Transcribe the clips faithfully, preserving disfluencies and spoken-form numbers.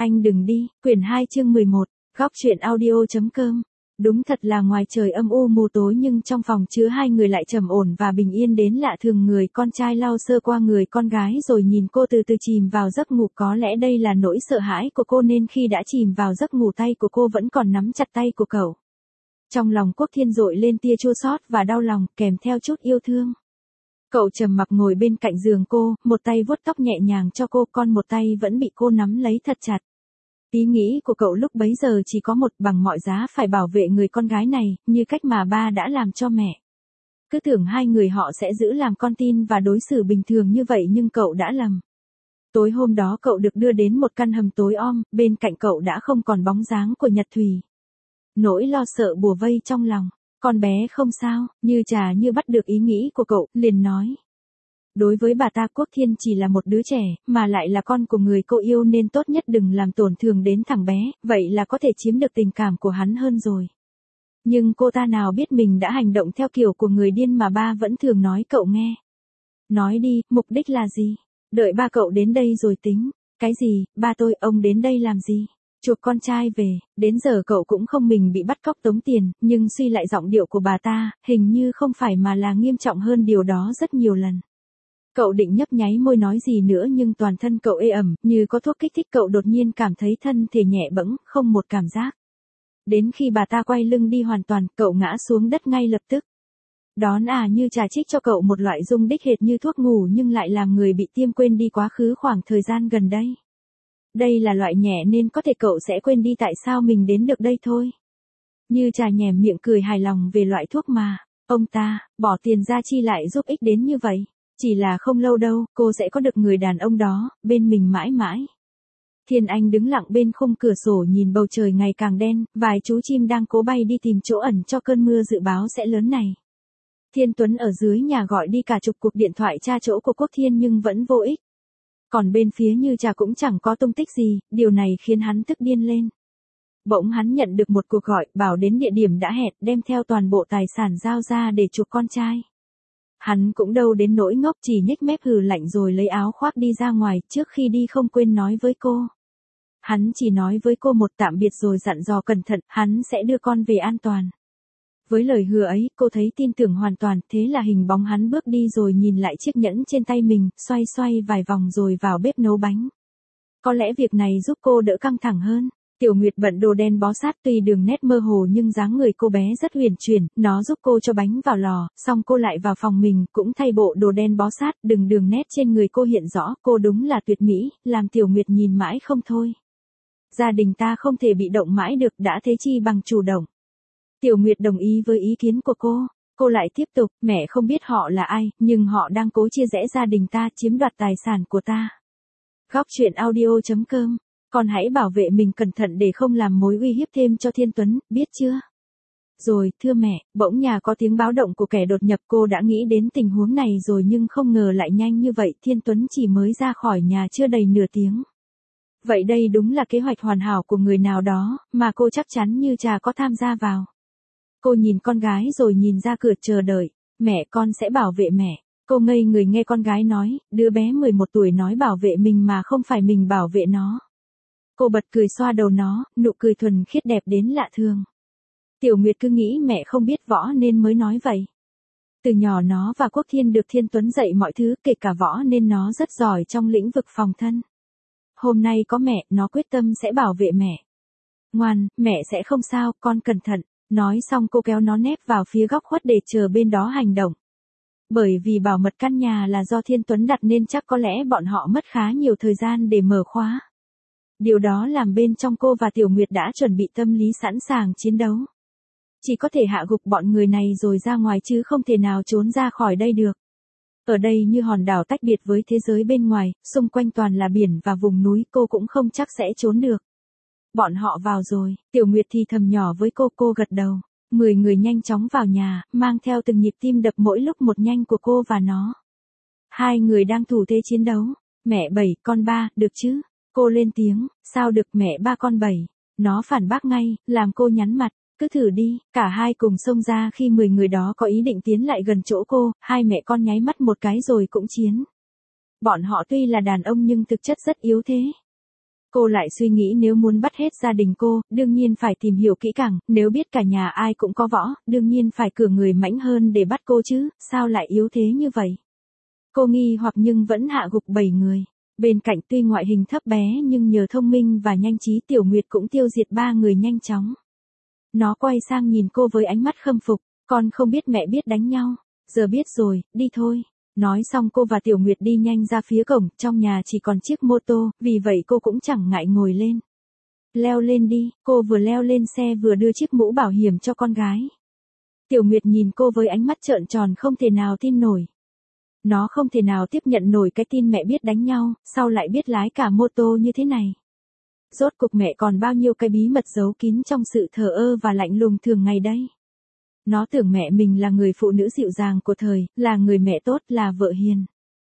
Anh đừng đi, quyển hai chương mười một, góc truyện audio.com. Đúng thật là ngoài trời âm u mù tối nhưng trong phòng chứa hai người lại trầm ổn và bình yên đến lạ thường. Người con trai lau sơ qua người con gái rồi nhìn cô từ từ chìm vào giấc ngủ. Có lẽ đây là nỗi sợ hãi của cô nên khi đã chìm vào giấc ngủ tay của cô vẫn còn nắm chặt tay của cậu. Trong lòng Quốc Thiên dội lên tia chua xót và đau lòng kèm theo chút yêu thương. Cậu trầm mặc ngồi bên cạnh giường cô, một tay vuốt tóc nhẹ nhàng cho cô, còn một tay vẫn bị cô nắm lấy thật chặt. Ý nghĩ của cậu lúc bấy giờ chỉ có một, bằng mọi giá phải bảo vệ người con gái này, như cách mà ba đã làm cho mẹ. Cứ tưởng hai người họ sẽ giữ làm con tin và đối xử bình thường như vậy nhưng cậu đã lầm. Tối hôm đó cậu được đưa đến một căn hầm tối om, bên cạnh cậu đã không còn bóng dáng của Nhật Thùy. Nỗi lo sợ bủa vây trong lòng. Con bé không sao, Như Trà như bắt được ý nghĩ của cậu, liền nói. Đối với bà ta Quốc Thiên chỉ là một đứa trẻ, mà lại là con của người cô yêu nên tốt nhất đừng làm tổn thương đến thằng bé, vậy là có thể chiếm được tình cảm của hắn hơn rồi. Nhưng cô ta nào biết mình đã hành động theo kiểu của người điên mà ba vẫn thường nói cậu nghe. Nói đi, mục đích là gì? Đợi ba cậu đến đây rồi tính. Cái gì, ba tôi, ông đến đây làm gì? Chuộc con trai về, đến giờ cậu cũng không mình bị bắt cóc tống tiền, nhưng suy lại giọng điệu của bà ta, hình như không phải mà là nghiêm trọng hơn điều đó rất nhiều lần. Cậu định nhấp nháy môi nói gì nữa nhưng toàn thân cậu ê ẩm, như có thuốc kích thích. Cậu đột nhiên cảm thấy thân thể nhẹ bẫng, không một cảm giác. Đến khi bà ta quay lưng đi hoàn toàn, cậu ngã xuống đất ngay lập tức. Đón à Như Trà trích cho cậu một loại dung đích hệt như thuốc ngủ nhưng lại làm người bị tiêm quên đi quá khứ khoảng thời gian gần đây. Đây là loại nhẹ nên có thể cậu sẽ quên đi tại sao mình đến được đây thôi. Như Trà nhẻm miệng cười hài lòng về loại thuốc mà. Ông ta, bỏ tiền ra chi lại giúp ích đến như vậy. Chỉ là không lâu đâu, cô sẽ có được người đàn ông đó, bên mình mãi mãi. Thiên Anh đứng lặng bên khung cửa sổ nhìn bầu trời ngày càng đen, vài chú chim đang cố bay đi tìm chỗ ẩn cho cơn mưa dự báo sẽ lớn này. Thiên Tuấn ở dưới nhà gọi đi cả chục cuộc điện thoại tra chỗ của Quốc Thiên nhưng vẫn vô ích. Còn bên phía Như Trà cũng chẳng có tung tích gì, điều này khiến hắn tức điên lên. Bỗng hắn nhận được một cuộc gọi, bảo đến địa điểm đã hẹn, đem theo toàn bộ tài sản giao ra để chuộc con trai. Hắn cũng đâu đến nỗi ngốc, chỉ nhếch mép hừ lạnh rồi lấy áo khoác đi ra ngoài, trước khi đi không quên nói với cô. Hắn chỉ nói với cô một tạm biệt rồi dặn dò cẩn thận, hắn sẽ đưa con về an toàn. Với lời hứa ấy, cô thấy tin tưởng hoàn toàn, thế là hình bóng hắn bước đi rồi nhìn lại chiếc nhẫn trên tay mình, xoay xoay vài vòng rồi vào bếp nấu bánh. Có lẽ việc này giúp cô đỡ căng thẳng hơn. Tiểu Nguyệt bận đồ đen bó sát, tuy đường nét mơ hồ nhưng dáng người cô bé rất huyền chuyển, nó giúp cô cho bánh vào lò, xong cô lại vào phòng mình, cũng thay bộ đồ đen bó sát, đừng đường nét trên người cô hiện rõ, cô đúng là tuyệt mỹ, làm Tiểu Nguyệt nhìn mãi không thôi. Gia đình ta không thể bị động mãi được, đã thế chi bằng chủ động. Tiểu Nguyệt đồng ý với ý kiến của cô, cô lại tiếp tục, mẹ không biết họ là ai, nhưng họ đang cố chia rẽ gia đình ta, chiếm đoạt tài sản của ta. Góc truyện audio.com. Con hãy bảo vệ mình cẩn thận để không làm mối uy hiếp thêm cho Thiên Tuấn, biết chưa? Rồi, thưa mẹ, bỗng nhà có tiếng báo động của kẻ đột nhập, cô đã nghĩ đến tình huống này rồi nhưng không ngờ lại nhanh như vậy, Thiên Tuấn chỉ mới ra khỏi nhà chưa đầy nửa tiếng. Vậy đây đúng là kế hoạch hoàn hảo của người nào đó, mà cô chắc chắn Như Trà có tham gia vào. Cô nhìn con gái rồi nhìn ra cửa chờ đợi, mẹ con sẽ bảo vệ mẹ. Cô ngây người nghe con gái nói, đứa bé mười một tuổi nói bảo vệ mình mà không phải mình bảo vệ nó. Cô bật cười xoa đầu nó, nụ cười thuần khiết đẹp đến lạ thường. Tiểu Nguyệt cứ nghĩ mẹ không biết võ nên mới nói vậy. Từ nhỏ nó và Quốc Thiên được Thiên Tuấn dạy mọi thứ, kể cả võ nên nó rất giỏi trong lĩnh vực phòng thân. Hôm nay có mẹ, nó quyết tâm sẽ bảo vệ mẹ. Ngoan, mẹ sẽ không sao, con cẩn thận. Nói xong cô kéo nó nép vào phía góc khuất để chờ bên đó hành động. Bởi vì bảo mật căn nhà là do Thiên Tuấn đặt nên chắc có lẽ bọn họ mất khá nhiều thời gian để mở khóa. Điều đó làm bên trong cô và Tiểu Nguyệt đã chuẩn bị tâm lý sẵn sàng chiến đấu. Chỉ có thể hạ gục bọn người này rồi ra ngoài chứ không thể nào trốn ra khỏi đây được. Ở đây như hòn đảo tách biệt với thế giới bên ngoài, xung quanh toàn là biển và vùng núi, cô cũng không chắc sẽ trốn được. Bọn họ vào rồi, Tiểu Nguyệt thì thầm nhỏ với cô, cô gật đầu. Mười người nhanh chóng vào nhà, mang theo từng nhịp tim đập mỗi lúc một nhanh của cô và nó. Hai người đang thủ thế chiến đấu. Mẹ bảy, con ba, được chứ? Cô lên tiếng, sao được mẹ ba con bảy. Nó phản bác ngay, làm cô nhắn mặt, cứ thử đi. Cả hai cùng xông ra khi mười người đó có ý định tiến lại gần chỗ cô, hai mẹ con nháy mắt một cái rồi cũng chiến. Bọn họ tuy là đàn ông nhưng thực chất rất yếu thế. Cô lại suy nghĩ nếu muốn bắt hết gia đình cô, đương nhiên phải tìm hiểu kỹ càng, nếu biết cả nhà ai cũng có võ, đương nhiên phải cử người mãnh hơn để bắt cô chứ, sao lại yếu thế như vậy? Cô nghi hoặc nhưng vẫn hạ gục bảy người. Bên cạnh tuy ngoại hình thấp bé nhưng nhờ thông minh và nhanh trí Tiểu Nguyệt cũng tiêu diệt ba người nhanh chóng. Nó quay sang nhìn cô với ánh mắt khâm phục, con không biết mẹ biết đánh nhau, giờ biết rồi, đi thôi. Nói xong cô và Tiểu Nguyệt đi nhanh ra phía cổng, trong nhà chỉ còn chiếc mô tô, vì vậy cô cũng chẳng ngại ngồi lên. Leo lên đi, cô vừa leo lên xe vừa đưa chiếc mũ bảo hiểm cho con gái. Tiểu Nguyệt nhìn cô với ánh mắt trợn tròn không thể nào tin nổi. Nó không thể nào tiếp nhận nổi cái tin mẹ biết đánh nhau, sau lại biết lái cả mô tô như thế này. Rốt cuộc mẹ còn bao nhiêu cái bí mật giấu kín trong sự thờ ơ và lạnh lùng thường ngày đây. Nó tưởng mẹ mình là người phụ nữ dịu dàng của thời, là người mẹ tốt, là vợ hiền.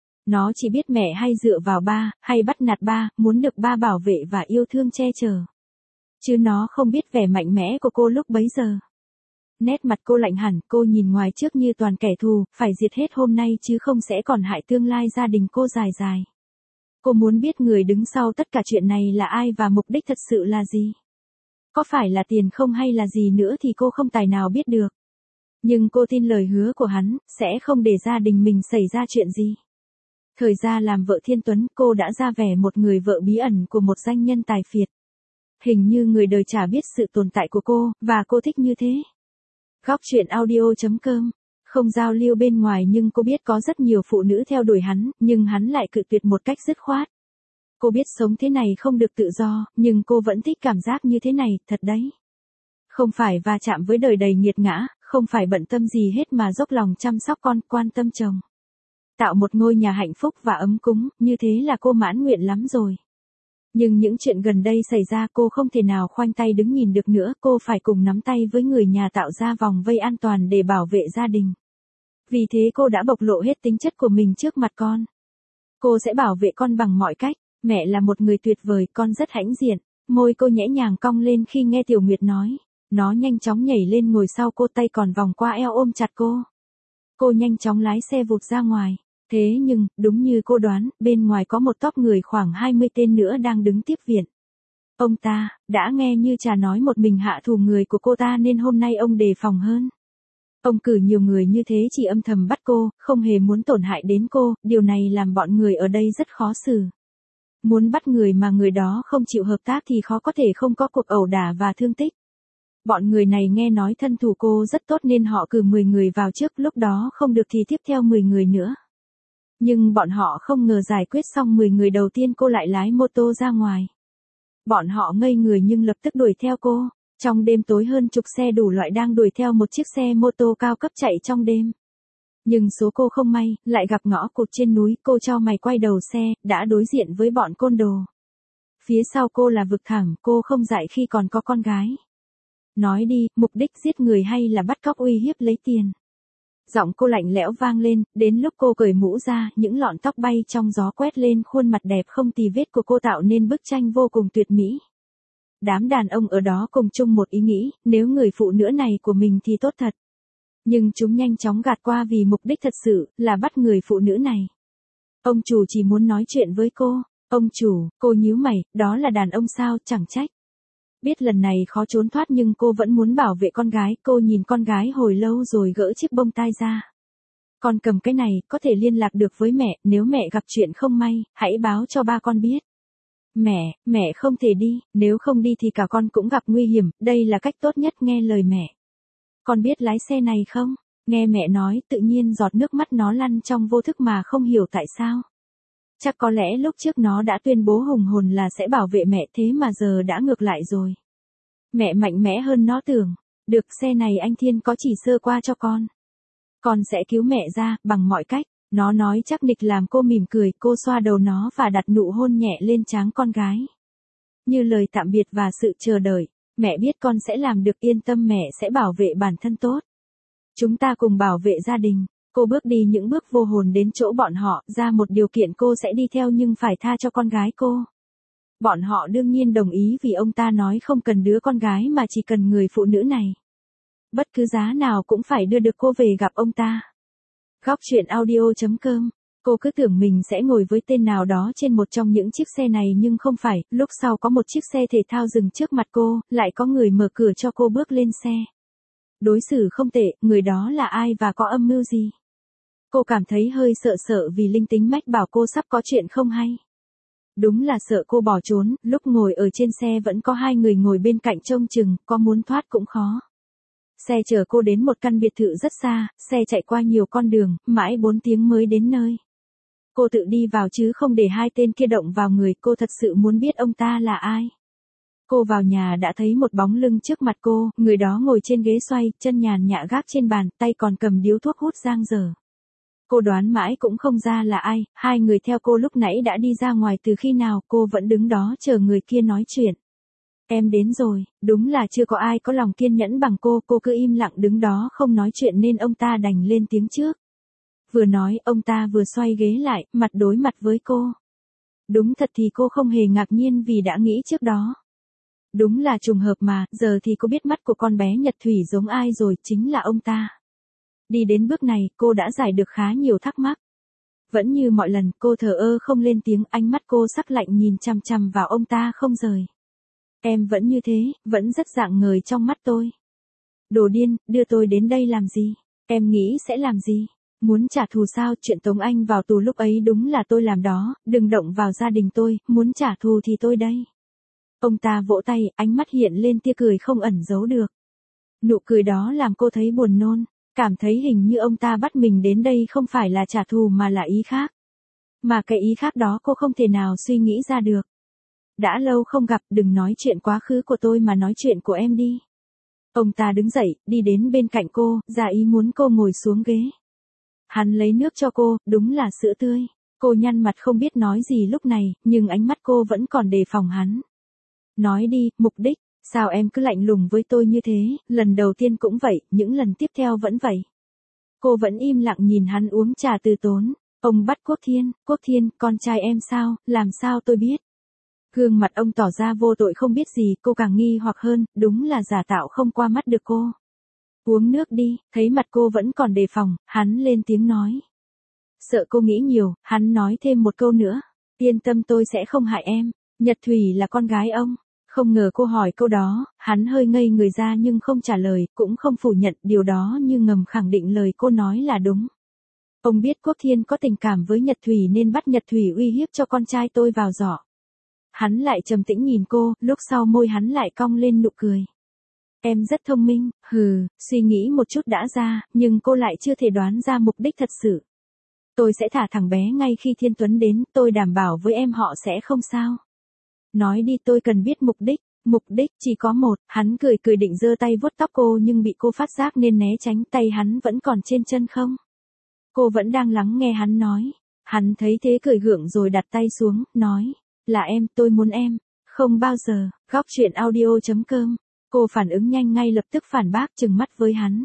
Nó chỉ biết mẹ hay dựa vào ba, hay bắt nạt ba, muốn được ba bảo vệ và yêu thương che chở. Chứ nó không biết vẻ mạnh mẽ của cô lúc bấy giờ. Nét mặt cô lạnh hẳn, cô nhìn ngoài trước như toàn kẻ thù, phải diệt hết hôm nay chứ không sẽ còn hại tương lai gia đình cô dài dài. Cô muốn biết người đứng sau tất cả chuyện này là ai và mục đích thật sự là gì. Có phải là tiền không hay là gì nữa thì cô không tài nào biết được. Nhưng cô tin lời hứa của hắn, sẽ không để gia đình mình xảy ra chuyện gì. Thời gian làm vợ Thiên Tuấn, cô đã ra vẻ một người vợ bí ẩn của một danh nhân tài phiệt. Hình như người đời chả biết sự tồn tại của cô, và cô thích như thế. Góc truyện audio chấm com. Không giao lưu bên ngoài nhưng cô biết có rất nhiều phụ nữ theo đuổi hắn, nhưng hắn lại cự tuyệt một cách dứt khoát. Cô biết sống thế này không được tự do, nhưng cô vẫn thích cảm giác như thế này, thật đấy. Không phải va chạm với đời đầy nghiệt ngã, không phải bận tâm gì hết mà dốc lòng chăm sóc con, quan tâm chồng. Tạo một ngôi nhà hạnh phúc và ấm cúng, như thế là cô mãn nguyện lắm rồi. Nhưng những chuyện gần đây xảy ra cô không thể nào khoanh tay đứng nhìn được nữa, cô phải cùng nắm tay với người nhà tạo ra vòng vây an toàn để bảo vệ gia đình. Vì thế cô đã bộc lộ hết tính chất của mình trước mặt con. Cô sẽ bảo vệ con bằng mọi cách, mẹ là một người tuyệt vời, con rất hãnh diện. Môi cô nhẽ nhàng cong lên khi nghe Tiểu Nguyệt nói. Nó nhanh chóng nhảy lên ngồi sau cô, tay còn vòng qua eo ôm chặt cô. Cô nhanh chóng lái xe vụt ra ngoài. Thế nhưng, đúng như cô đoán, bên ngoài có một tốp người khoảng hai mươi tên nữa đang đứng tiếp viện. Ông ta, đã nghe như trà nói một mình hạ thù người của cô ta nên hôm nay ông đề phòng hơn. Ông cử nhiều người như thế chỉ âm thầm bắt cô, không hề muốn tổn hại đến cô, điều này làm bọn người ở đây rất khó xử. Muốn bắt người mà người đó không chịu hợp tác thì khó có thể không có cuộc ẩu đả và thương tích. Bọn người này nghe nói thân thủ cô rất tốt nên họ cử mười người vào trước, lúc đó không được thì tiếp theo mười người nữa. Nhưng bọn họ không ngờ giải quyết xong mười người đầu tiên cô lại lái mô tô ra ngoài. Bọn họ ngây người nhưng lập tức đuổi theo cô. Trong đêm tối hơn chục xe đủ loại đang đuổi theo một chiếc xe mô tô cao cấp chạy trong đêm. Nhưng số cô không may, lại gặp ngõ cụt trên núi, cô cho mày quay đầu xe, đã đối diện với bọn côn đồ. Phía sau cô là vực thẳm, cô không dại khi còn có con gái. Nói đi, mục đích giết người hay là bắt cóc uy hiếp lấy tiền? Giọng cô lạnh lẽo vang lên, đến lúc cô cởi mũ ra, những lọn tóc bay trong gió quét lên khuôn mặt đẹp không tì vết của cô tạo nên bức tranh vô cùng tuyệt mỹ. Đám đàn ông ở đó cùng chung một ý nghĩ, nếu người phụ nữ này của mình thì tốt thật. Nhưng chúng nhanh chóng gạt qua vì mục đích thật sự là bắt người phụ nữ này. Ông chủ chỉ muốn nói chuyện với cô. Ông chủ, cô nhíu mày, đó là đàn ông sao, chẳng trách. Biết lần này khó trốn thoát nhưng cô vẫn muốn bảo vệ con gái, cô nhìn con gái hồi lâu rồi gỡ chiếc bông tai ra. Con cầm cái này, có thể liên lạc được với mẹ, nếu mẹ gặp chuyện không may, hãy báo cho ba con biết. Mẹ, mẹ không thể đi, nếu không đi thì cả con cũng gặp nguy hiểm, đây là cách tốt nhất, nghe lời mẹ. Con biết lái xe này không? Nghe mẹ nói, tự nhiên giọt nước mắt nó lăn trong vô thức mà không hiểu tại sao. Chắc có lẽ lúc trước nó đã tuyên bố hùng hồn là sẽ bảo vệ mẹ, thế mà giờ đã ngược lại rồi. Mẹ mạnh mẽ hơn nó tưởng. Được, xe này anh Thiên có chỉ sơ qua cho con. Con sẽ cứu mẹ ra, bằng mọi cách. Nó nói chắc nịch làm cô mỉm cười, cô xoa đầu nó và đặt nụ hôn nhẹ lên trán con gái. Như lời tạm biệt và sự chờ đợi. Mẹ biết con sẽ làm được, yên tâm, mẹ sẽ bảo vệ bản thân tốt. Chúng ta cùng bảo vệ gia đình. Cô bước đi những bước vô hồn đến chỗ bọn họ, ra một điều kiện cô sẽ đi theo nhưng phải tha cho con gái cô. Bọn họ đương nhiên đồng ý vì ông ta nói không cần đứa con gái mà chỉ cần người phụ nữ này. Bất cứ giá nào cũng phải đưa được cô về gặp ông ta. Góc truyện audio chấm com Cô cứ tưởng mình sẽ ngồi với tên nào đó trên một trong những chiếc xe này nhưng không phải, lúc sau có một chiếc xe thể thao dừng trước mặt cô, lại có người mở cửa cho cô bước lên xe. Đối xử không tệ, người đó là ai và có âm mưu gì? Cô cảm thấy hơi sợ sợ vì linh tính mách bảo cô sắp có chuyện không hay. Đúng là sợ cô bỏ trốn, lúc ngồi ở trên xe vẫn có hai người ngồi bên cạnh trông chừng, có muốn thoát cũng khó. Xe chở cô đến một căn biệt thự rất xa, xe chạy qua nhiều con đường, mãi bốn tiếng mới đến nơi. Cô tự đi vào chứ không để hai tên kia động vào người, cô thật sự muốn biết ông ta là ai. Cô vào nhà đã thấy một bóng lưng trước mặt cô, người đó ngồi trên ghế xoay, chân nhàn nhã gác trên bàn, tay còn cầm điếu thuốc hút giang dở. Cô đoán mãi cũng không ra là ai, hai người theo cô lúc nãy đã đi ra ngoài từ khi nào, cô vẫn đứng đó chờ người kia nói chuyện. Em đến rồi, đúng là chưa có ai có lòng kiên nhẫn bằng cô, cô cứ im lặng đứng đó không nói chuyện nên ông ta đành lên tiếng trước. Vừa nói, ông ta vừa xoay ghế lại, mặt đối mặt với cô. Đúng thật thì cô không hề ngạc nhiên vì đã nghĩ trước đó. Đúng là trùng hợp mà, giờ thì cô biết mắt của con bé Nhật Thủy giống ai rồi, chính là ông ta. Đi đến bước này, cô đã giải được khá nhiều thắc mắc. Vẫn như mọi lần, cô thờ ơ không lên tiếng, ánh mắt cô sắc lạnh nhìn chằm chằm vào ông ta không rời. Em vẫn như thế, vẫn rất rạng ngời trong mắt tôi. Đồ điên, đưa tôi đến đây làm gì? Em nghĩ sẽ làm gì? Muốn trả thù sao? Chuyện Tống Anh vào tù lúc ấy đúng là tôi làm đó, đừng động vào gia đình tôi, muốn trả thù thì tôi đây. Ông ta vỗ tay, ánh mắt hiện lên tia cười không ẩn giấu được. Nụ cười đó làm cô thấy buồn nôn, cảm thấy hình như ông ta bắt mình đến đây không phải là trả thù mà là ý khác. Mà cái ý khác đó cô không thể nào suy nghĩ ra được. Đã lâu không gặp, đừng nói chuyện quá khứ của tôi mà nói chuyện của em đi. Ông ta đứng dậy, đi đến bên cạnh cô, ra ý muốn cô ngồi xuống ghế. Hắn lấy nước cho cô, đúng là sữa tươi. Cô nhăn mặt không biết nói gì lúc này, nhưng ánh mắt cô vẫn còn đề phòng hắn. Nói đi, mục đích, sao em cứ lạnh lùng với tôi như thế, lần đầu tiên cũng vậy, những lần tiếp theo vẫn vậy. Cô vẫn im lặng nhìn hắn uống trà từ tốn. Ông bắt Quốc Thiên, Quốc Thiên, con trai em sao, làm sao tôi biết. Gương mặt ông tỏ ra vô tội không biết gì, cô càng nghi hoặc hơn, đúng là giả tạo không qua mắt được cô. Uống nước đi, thấy mặt cô vẫn còn đề phòng, hắn lên tiếng nói. Sợ cô nghĩ nhiều, hắn nói thêm một câu nữa. Yên tâm tôi sẽ không hại em, Nhật Thủy là con gái ông. Không ngờ cô hỏi câu đó, hắn hơi ngây người ra nhưng không trả lời, cũng không phủ nhận điều đó như ngầm khẳng định lời cô nói là đúng. Ông biết Quốc Thiên có tình cảm với Nhật Thủy nên bắt Nhật Thủy uy hiếp cho con trai tôi vào giỏ. Hắn lại trầm tĩnh nhìn cô, lúc sau môi hắn lại cong lên nụ cười. Em rất thông minh, hừ, suy nghĩ một chút đã ra, nhưng cô lại chưa thể đoán ra mục đích thật sự. Tôi sẽ thả thằng bé ngay khi Thiên Tuấn đến, tôi đảm bảo với em họ sẽ không sao. Nói đi, tôi cần biết mục đích. Mục đích chỉ có một, hắn cười cười định giơ tay vuốt tóc cô nhưng bị cô phát giác nên né tránh, tay hắn vẫn còn trên chân không. Cô vẫn đang lắng nghe hắn nói. Hắn thấy thế cười gượng rồi đặt tay xuống, nói. Là em, tôi muốn em. Không bao giờ, góc chuyện audio chấm com. Cô phản ứng nhanh ngay lập tức phản bác trừng mắt với hắn.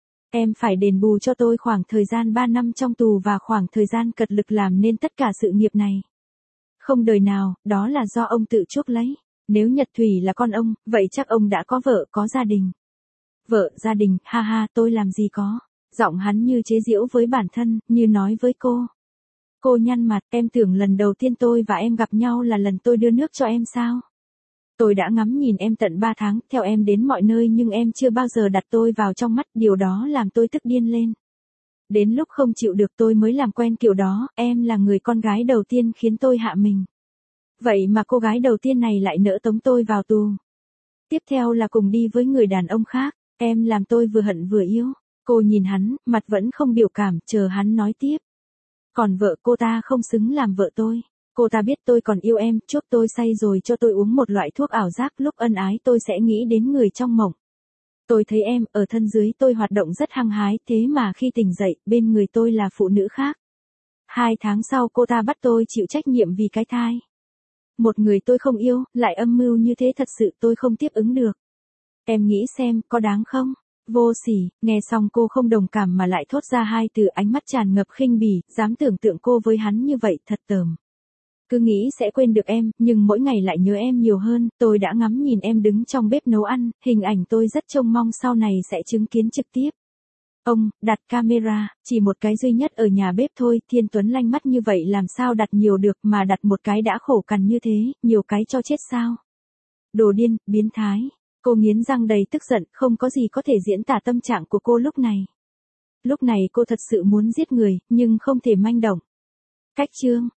Em phải đền bù cho tôi khoảng thời gian ba năm trong tù và khoảng thời gian cật lực làm nên tất cả sự nghiệp này. Không đời nào, đó là do ông tự chuốc lấy. Nếu Nhật Thủy là con ông, vậy chắc ông đã có vợ, có gia đình. Vợ, gia đình, ha ha, tôi làm gì có. Giọng hắn như chế giễu với bản thân, như nói với cô. Cô nhăn mặt, em tưởng lần đầu tiên tôi và em gặp nhau là lần tôi đưa nước cho em sao? Tôi đã ngắm nhìn em tận ba tháng, theo em đến mọi nơi nhưng em chưa bao giờ đặt tôi vào trong mắt, điều đó làm tôi tức điên lên. Đến lúc không chịu được tôi mới làm quen kiểu đó, em là người con gái đầu tiên khiến tôi hạ mình. Vậy mà cô gái đầu tiên này lại nỡ tống tôi vào tù. Tiếp theo là cùng đi với người đàn ông khác, em làm tôi vừa hận vừa yêu. Cô nhìn hắn, mặt vẫn không biểu cảm, chờ hắn nói tiếp. Còn vợ cô ta không xứng làm vợ tôi. Cô ta biết tôi còn yêu em, chuốc tôi say rồi cho tôi uống một loại thuốc ảo giác, lúc ân ái tôi sẽ nghĩ đến người trong mộng. Tôi thấy em, ở thân dưới tôi hoạt động rất hăng hái, thế mà khi tỉnh dậy, bên người tôi là phụ nữ khác. Hai tháng sau cô ta bắt tôi chịu trách nhiệm vì cái thai. Một người tôi không yêu, lại âm mưu như thế, thật sự tôi không tiếp ứng được. Em nghĩ xem, có đáng không? Vô sỉ, nghe xong cô không đồng cảm mà lại thốt ra hai từ, ánh mắt tràn ngập khinh bỉ, dám tưởng tượng cô với hắn như vậy, thật tởm. Cứ nghĩ sẽ quên được em, nhưng mỗi ngày lại nhớ em nhiều hơn, tôi đã ngắm nhìn em đứng trong bếp nấu ăn, hình ảnh tôi rất trông mong sau này sẽ chứng kiến trực tiếp. Ông, đặt camera, chỉ một cái duy nhất ở nhà bếp thôi, Thiên Tuấn lanh mắt như vậy làm sao đặt nhiều được, mà đặt một cái đã khổ cằn như thế, nhiều cái cho chết sao? Đồ điên, biến thái. Cô nghiến răng đầy tức giận, không có gì có thể diễn tả tâm trạng của cô lúc này. Lúc này cô thật sự muốn giết người, nhưng không thể manh động. Cách chương